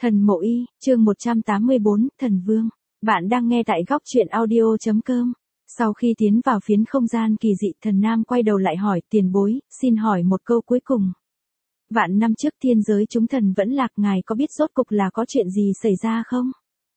Thần Mộ Y, chương 184, Thần Vương. Bạn đang nghe tại góc truyện audio.com. Sau khi tiến vào phiến không gian kỳ dị, Thần Nam quay đầu lại hỏi tiền bối, xin hỏi một câu cuối cùng. Vạn năm trước thiên giới chúng thần vẫn lạc, ngài có biết rốt cục là có chuyện gì xảy ra không?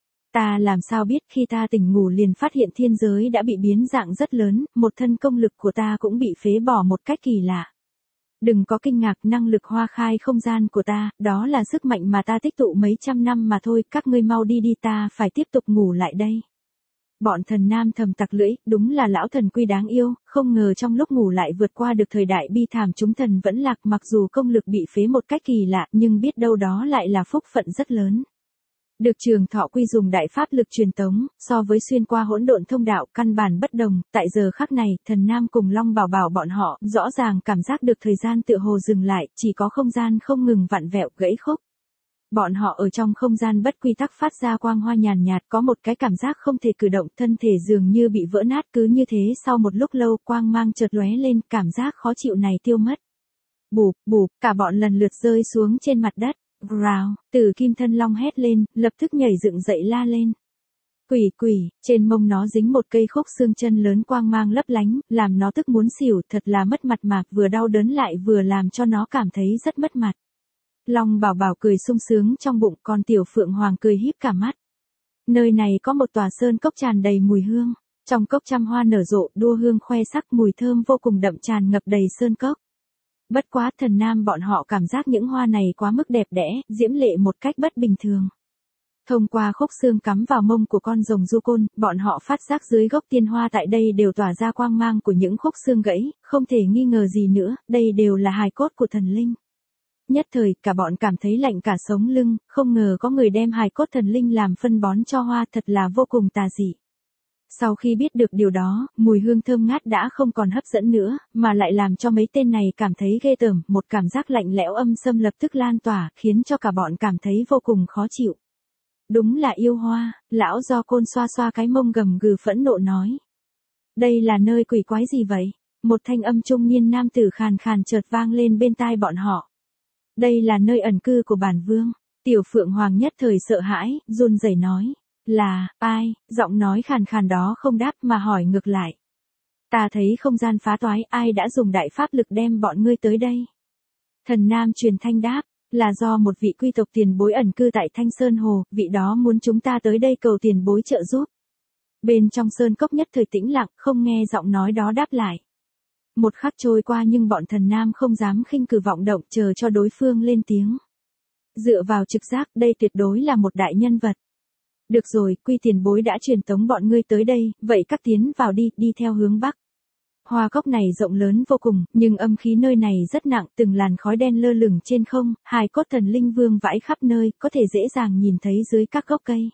Ta làm sao biết, khi ta tỉnh ngủ liền phát hiện thiên giới đã bị biến dạng rất lớn, một thân công lực của ta cũng bị phế bỏ một cách kỳ lạ. Đừng có kinh ngạc, năng lực hoa khai không gian của ta, đó là sức mạnh mà ta tích tụ mấy trăm năm mà thôi, các ngươi mau đi đi, ta phải tiếp tục ngủ lại đây. Bọn Thần Nam thầm tặc lưỡi, đúng là lão thần quy đáng yêu, không ngờ trong lúc ngủ lại vượt qua được thời đại bi thảm chúng thần vẫn lạc, mặc dù công lực bị phế một cách kỳ lạ, nhưng biết đâu đó lại là phúc phận rất lớn. Được Trường Thọ Quy dùng đại pháp lực truyền tống, so với xuyên qua hỗn độn thông đạo căn bản bất đồng, tại giờ khắc này, Thần Nam cùng Long Bảo Bảo bọn họ, rõ ràng cảm giác được thời gian tựa hồ dừng lại, chỉ có không gian không ngừng vặn vẹo, gãy khúc. Bọn họ ở trong không gian bất quy tắc phát ra quang hoa nhàn nhạt, có một cái cảm giác không thể cử động, thân thể dường như bị vỡ nát, cứ như thế sau một lúc lâu quang mang chợt lóe lên, cảm giác khó chịu này tiêu mất. Bụp, bụp, cả bọn lần lượt rơi xuống trên mặt đất. Rào, Tử Kim Thân Long hét lên, lập tức nhảy dựng dậy la lên. Quỷ quỷ, trên mông nó dính một cây khúc xương chân lớn quang mang lấp lánh, làm nó tức muốn xỉu, thật là mất mặt mà, vừa đau đớn lại vừa làm cho nó cảm thấy rất mất mặt. Long Bảo Bảo cười sung sướng trong bụng, còn Tiểu Phượng Hoàng cười híp cả mắt. Nơi này có một tòa sơn cốc tràn đầy mùi hương, trong cốc trăm hoa nở rộ, đua hương khoe sắc, mùi thơm vô cùng đậm tràn ngập đầy sơn cốc. Bất quá Thần Nam bọn họ cảm giác những hoa này quá mức đẹp đẽ, diễm lệ một cách bất bình thường. Thông qua khúc xương cắm vào mông của con rồng du côn, bọn họ phát giác dưới gốc tiên hoa tại đây đều tỏa ra quang mang của những khúc xương gãy, không thể nghi ngờ gì nữa, đây đều là hài cốt của thần linh. Nhất thời, cả bọn cảm thấy lạnh cả sống lưng, không ngờ có người đem hài cốt thần linh làm phân bón cho hoa, thật là vô cùng tà dị. Sau khi biết được điều đó, mùi hương thơm ngát đã không còn hấp dẫn nữa, mà lại làm cho mấy tên này cảm thấy ghê tởm, một cảm giác lạnh lẽo âm xâm lập tức lan tỏa, khiến cho cả bọn cảm thấy vô cùng khó chịu. Đúng là yêu hoa, lão Do Côn xoa xoa cái mông gầm gừ phẫn nộ nói. Đây là nơi quỷ quái gì vậy? Một thanh âm trung niên nam tử khàn khàn chợt vang lên bên tai bọn họ. Đây là nơi ẩn cư của bản vương. Tiểu Phượng Hoàng nhất thời sợ hãi, run rẩy nói. Là, ai? Giọng nói khàn khàn đó không đáp mà hỏi ngược lại. Ta thấy không gian phá toái, ai đã dùng đại pháp lực đem bọn ngươi tới đây? Thần Nam truyền thanh đáp, là do một vị quy tộc tiền bối ẩn cư tại Thanh Sơn Hồ, vị đó muốn chúng ta tới đây cầu tiền bối trợ giúp. Bên trong sơn cốc nhất thời tĩnh lặng, không nghe giọng nói đó đáp lại. Một khắc trôi qua nhưng bọn Thần Nam không dám khinh cử vọng động, chờ cho đối phương lên tiếng. Dựa vào trực giác, đây tuyệt đối là một đại nhân vật. Được rồi, Quy tiền bối đã truyền tống bọn ngươi tới đây, vậy các tiến vào đi, đi theo hướng bắc. Hoa cốc này rộng lớn vô cùng, nhưng âm khí nơi này rất nặng, từng làn khói đen lơ lửng trên không, hài cốt thần linh vương vãi khắp nơi, có thể dễ dàng nhìn thấy dưới các gốc cây.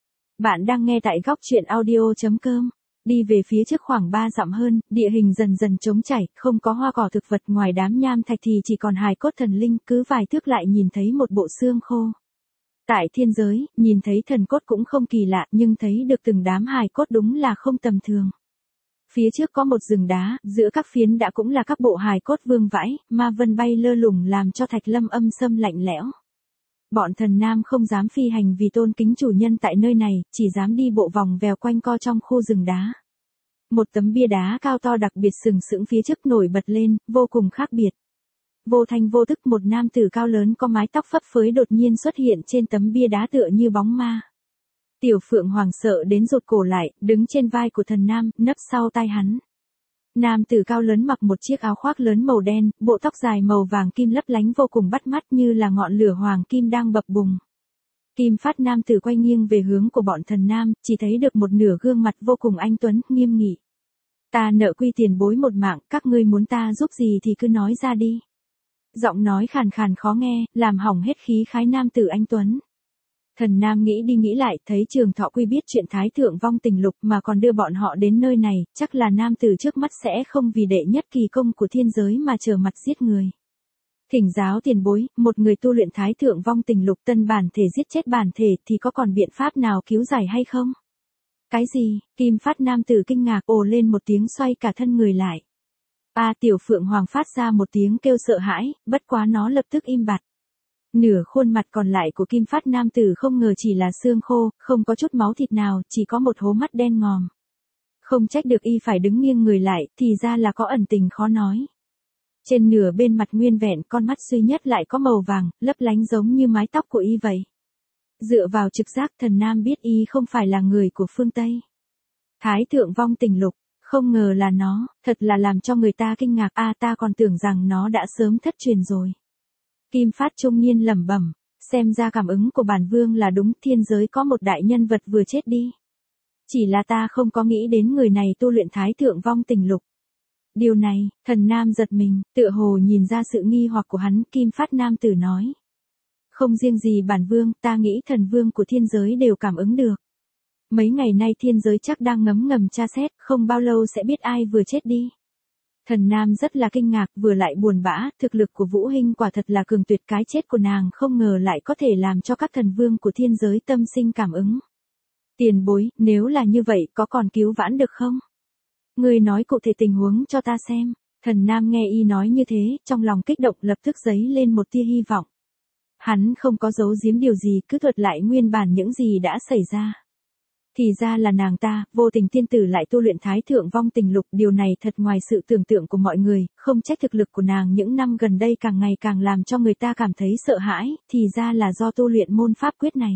Bạn đang nghe tại góc truyện audio.com. Đi về phía trước khoảng 3 dặm hơn, địa hình dần dần trống chảy, không có hoa cỏ thực vật, ngoài đám nham thạch thì chỉ còn hài cốt thần linh, cứ vài thước lại nhìn thấy một bộ xương khô. Tại thiên giới, nhìn thấy thần cốt cũng không kỳ lạ, nhưng thấy được từng đám hài cốt đúng là không tầm thường. Phía trước có một rừng đá, giữa các phiến đã cũng là các bộ hài cốt vương vãi, ma vân bay lơ lửng làm cho thạch lâm âm xâm lạnh lẽo. Bọn Thần Nam không dám phi hành vì tôn kính chủ nhân tại nơi này, chỉ dám đi bộ vòng vèo quanh co trong khu rừng đá. Một tấm bia đá cao to đặc biệt sừng sững phía trước nổi bật lên, vô cùng khác biệt. Vô thanh vô thức một nam tử cao lớn có mái tóc phấp phới đột nhiên xuất hiện trên tấm bia đá tựa như bóng ma. Tiểu Phượng Hoàng sợ đến rụt cổ lại, đứng trên vai của Thần Nam, nấp sau tai hắn. Nam tử cao lớn mặc một chiếc áo khoác lớn màu đen, bộ tóc dài màu vàng kim lấp lánh vô cùng bắt mắt như là ngọn lửa hoàng kim đang bập bùng. Kim phát nam tử quay nghiêng về hướng của bọn Thần Nam, chỉ thấy được một nửa gương mặt vô cùng anh tuấn, nghiêm nghị. Ta nợ Quy tiền bối một mạng, các ngươi muốn ta giúp gì thì cứ nói ra đi. Giọng nói khàn khàn khó nghe, làm hỏng hết khí khái nam tử anh tuấn. Thần Nam nghĩ đi nghĩ lại, thấy Trường Thọ Quy biết chuyện Thái Thượng vong tình lục mà còn đưa bọn họ đến nơi này, chắc là nam tử trước mắt sẽ không vì đệ nhất kỳ công của thiên giới mà trở mặt giết người. Thỉnh giáo tiền bối, một người tu luyện Thái Thượng vong tình lục tân bản thể giết chết bản thể thì có còn biện pháp nào cứu giải hay không? Cái gì? Kim phát nam tử kinh ngạc ồ lên một tiếng xoay cả thân người lại. Tiểu Phượng Hoàng phát ra một tiếng kêu sợ hãi, bất quá nó lập tức im bặt. Nửa khuôn mặt còn lại của Kim Phát nam tử không ngờ chỉ là xương khô, không có chút máu thịt nào, chỉ có một hố mắt đen ngòm. Không trách được y phải đứng nghiêng người lại, thì ra là có ẩn tình khó nói. Trên nửa bên mặt nguyên vẹn, con mắt duy nhất lại có màu vàng, lấp lánh giống như mái tóc của y vậy. Dựa vào trực giác, Thần Nam biết y không phải là người của phương Tây. Thái thượng vong tình lục, không ngờ là nó, thật là làm cho người ta kinh ngạc, ta còn tưởng rằng nó đã sớm thất truyền rồi. Kim Phát trung niên lẩm bẩm, xem ra cảm ứng của bản vương là đúng, thiên giới có một đại nhân vật vừa chết đi. Chỉ là ta không có nghĩ đến người này tu luyện thái thượng vong tình lục. Điều này, Thần Nam giật mình, tựa hồ nhìn ra sự nghi hoặc của hắn, Kim Phát nam tử nói. Không riêng gì bản vương, ta nghĩ thần vương của thiên giới đều cảm ứng được. Mấy ngày nay thiên giới chắc đang ngấm ngầm tra xét, không bao lâu sẽ biết ai vừa chết đi. Thần Nam rất là kinh ngạc, vừa lại buồn bã, thực lực của Vũ Hinh quả thật là cường tuyệt, cái chết của nàng không ngờ lại có thể làm cho các thần vương của thiên giới tâm sinh cảm ứng. Tiền bối, nếu là như vậy có còn cứu vãn được không? Ngươi nói cụ thể tình huống cho ta xem. Thần Nam nghe y nói như thế, trong lòng kích động lập tức dấy lên một tia hy vọng. Hắn không có giấu giếm điều gì, cứ thuật lại nguyên bản những gì đã xảy ra. Thì ra là nàng ta, vô tình tiên tử lại tu luyện thái thượng vong tình lục, điều này thật ngoài sự tưởng tượng của mọi người, không trách thực lực của nàng những năm gần đây càng ngày càng làm cho người ta cảm thấy sợ hãi, thì ra là do tu luyện môn pháp quyết này.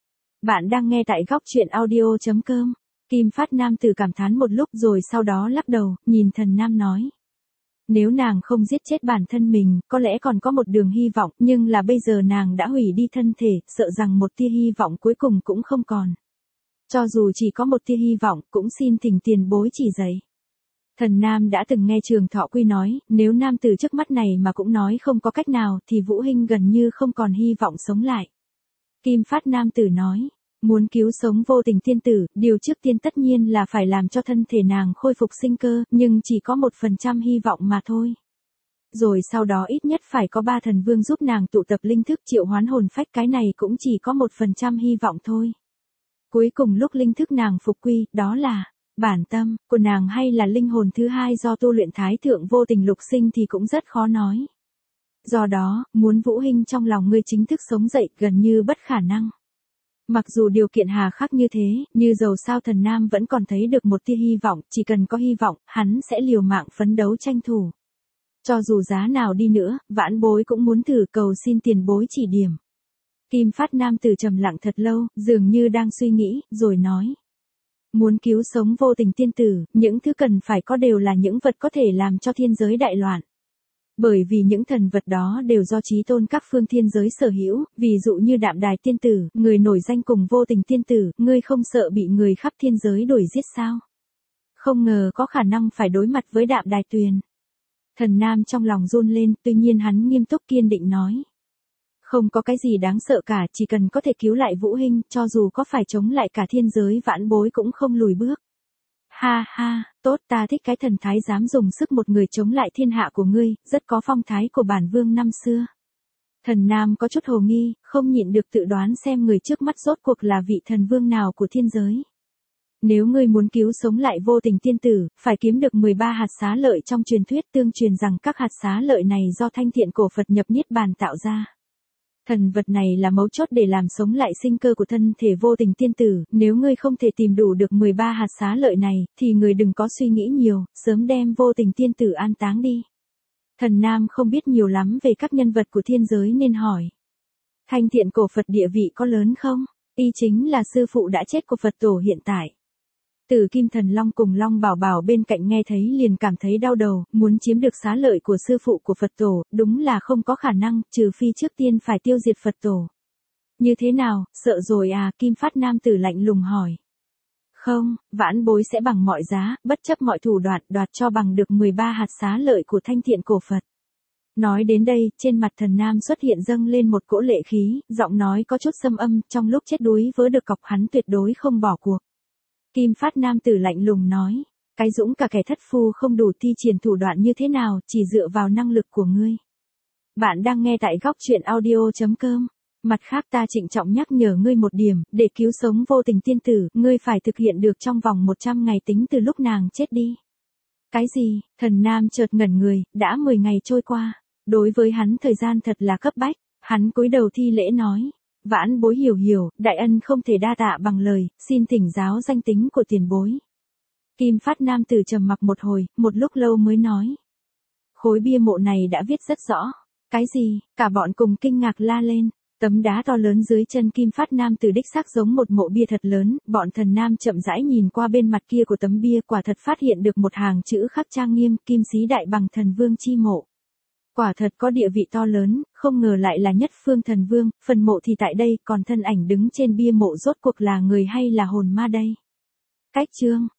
Bạn đang nghe tại góc truyện audio.com. Kim Phát nam tử cảm thán một lúc rồi sau đó lắc đầu, nhìn Thần Nam nói. Nếu nàng không giết chết bản thân mình, có lẽ còn có một đường hy vọng, nhưng là bây giờ nàng đã hủy đi thân thể, sợ rằng một tia hy vọng cuối cùng cũng không còn. Cho dù chỉ có một tia hy vọng, cũng xin thỉnh tiền bối chỉ dạy. Thần Nam đã từng nghe Trường Thọ Quy nói, nếu nam tử trước mắt này mà cũng nói không có cách nào, thì Vũ Hinh gần như không còn hy vọng sống lại. Kim Phát nam tử nói, muốn cứu sống vô tình tiên tử, điều trước tiên tất nhiên là phải làm cho thân thể nàng khôi phục sinh cơ, nhưng chỉ có 1% hy vọng mà thôi. Rồi sau đó ít nhất phải có 3 thần vương giúp nàng tụ tập linh thức triệu hoán hồn phách, cái này cũng chỉ có 1% hy vọng thôi. Cuối cùng lúc linh thức nàng phục quy, đó là bản tâm của nàng hay là linh hồn thứ hai do tu luyện thái thượng vô tình lục sinh thì cũng rất khó nói. Do đó, muốn Vũ Hinh trong lòng ngươi chính thức sống dậy gần như bất khả năng. Mặc dù điều kiện hà khắc như thế, như dầu sao Thần Nam vẫn còn thấy được một tia hy vọng, chỉ cần có hy vọng, hắn sẽ liều mạng phấn đấu tranh thủ. Cho dù giá nào đi nữa, vãn bối cũng muốn thử cầu xin tiền bối chỉ điểm. Kim Phát nam tử trầm lặng thật lâu, dường như đang suy nghĩ, rồi nói. Muốn cứu sống vô tình tiên tử, những thứ cần phải có đều là những vật có thể làm cho thiên giới đại loạn. Bởi vì những thần vật đó đều do chí tôn các phương thiên giới sở hữu, ví dụ như Đạm Đài tiên tử, người nổi danh cùng vô tình tiên tử, ngươi không sợ bị người khắp thiên giới đuổi giết sao? Không ngờ có khả năng phải đối mặt với Đạm Đài Tuyền. Thần Nam trong lòng run lên, tuy nhiên hắn nghiêm túc kiên định nói. Không có cái gì đáng sợ cả, chỉ cần có thể cứu lại Vũ Hinh, cho dù có phải chống lại cả thiên giới vãn bối cũng không lùi bước. Ha ha, tốt, ta thích cái thần thái dám dùng sức một người chống lại thiên hạ của ngươi, rất có phong thái của bản vương năm xưa. Thần Nam có chút hồ nghi, không nhịn được tự đoán xem người trước mắt rốt cuộc là vị thần vương nào của thiên giới. Nếu ngươi muốn cứu sống lại vô tình tiên tử, phải kiếm được 13 hạt xá lợi trong truyền thuyết, tương truyền rằng các hạt xá lợi này do Thanh Thiện cổ Phật nhập niết bàn tạo ra. Thần vật này là mấu chốt để làm sống lại sinh cơ của thân thể vô tình tiên tử, nếu ngươi không thể tìm đủ được 13 hạt xá lợi này, thì ngươi đừng có suy nghĩ nhiều, sớm đem vô tình tiên tử an táng đi. Thần Nam không biết nhiều lắm về các nhân vật của thiên giới nên hỏi. Thanh Thiện cổ Phật địa vị có lớn không? Y chính là sư phụ đã chết của Phật tổ hiện tại. Từ Kim Thần Long cùng Long Bảo Bảo bên cạnh nghe thấy liền cảm thấy đau đầu, muốn chiếm được xá lợi của sư phụ của Phật tổ, đúng là không có khả năng, trừ phi trước tiên phải tiêu diệt Phật tổ. Như thế nào, sợ rồi à? Kim Phát nam tử lạnh lùng hỏi. Không, vãn bối sẽ bằng mọi giá, bất chấp mọi thủ đoạn, đoạt cho bằng được 13 hạt xá lợi của Thanh Thiện cổ Phật. Nói đến đây, trên mặt Thần Nam xuất hiện dâng lên một cỗ lệ khí, giọng nói có chút xâm âm, trong lúc chết đuối vớ được cọc hắn tuyệt đối không bỏ cuộc. Kim Phát nam tử lạnh lùng nói, cái dũng cả kẻ thất phu không đủ thi triển thủ đoạn như thế nào, chỉ dựa vào năng lực của ngươi. Bạn đang nghe tại góc truyện audio.com. Mặt khác ta trịnh trọng nhắc nhở ngươi một điểm, để cứu sống vô tình tiên tử, ngươi phải thực hiện được trong vòng 100 ngày tính từ lúc nàng chết đi. Cái gì? Thần Nam chợt ngẩn người, đã 10 ngày trôi qua. Đối với hắn thời gian thật là cấp bách. Hắn cúi đầu thi lễ nói, vãn bối hiểu hiểu, đại ân không thể đa tạ bằng lời, xin thỉnh giáo danh tính của tiền bối. Kim Phát nam tử trầm mặc một hồi, một lúc lâu mới nói. Khối bia mộ này đã viết rất rõ. Cái gì? Cả bọn cùng kinh ngạc la lên. Tấm đá to lớn dưới chân Kim Phát nam tử đích xác giống một mộ bia thật lớn, bọn thần nam chậm rãi nhìn qua bên mặt kia của tấm bia, quả thật phát hiện được một hàng chữ khắc trang nghiêm, Kim Xí Đại Bằng Thần Vương chi mộ. Quả thật có địa vị to lớn, không ngờ lại là Nhất Phương Thần Vương, phần mộ thì tại đây, còn thân ảnh đứng trên bia mộ rốt cuộc là người hay là hồn ma đây? Cách chương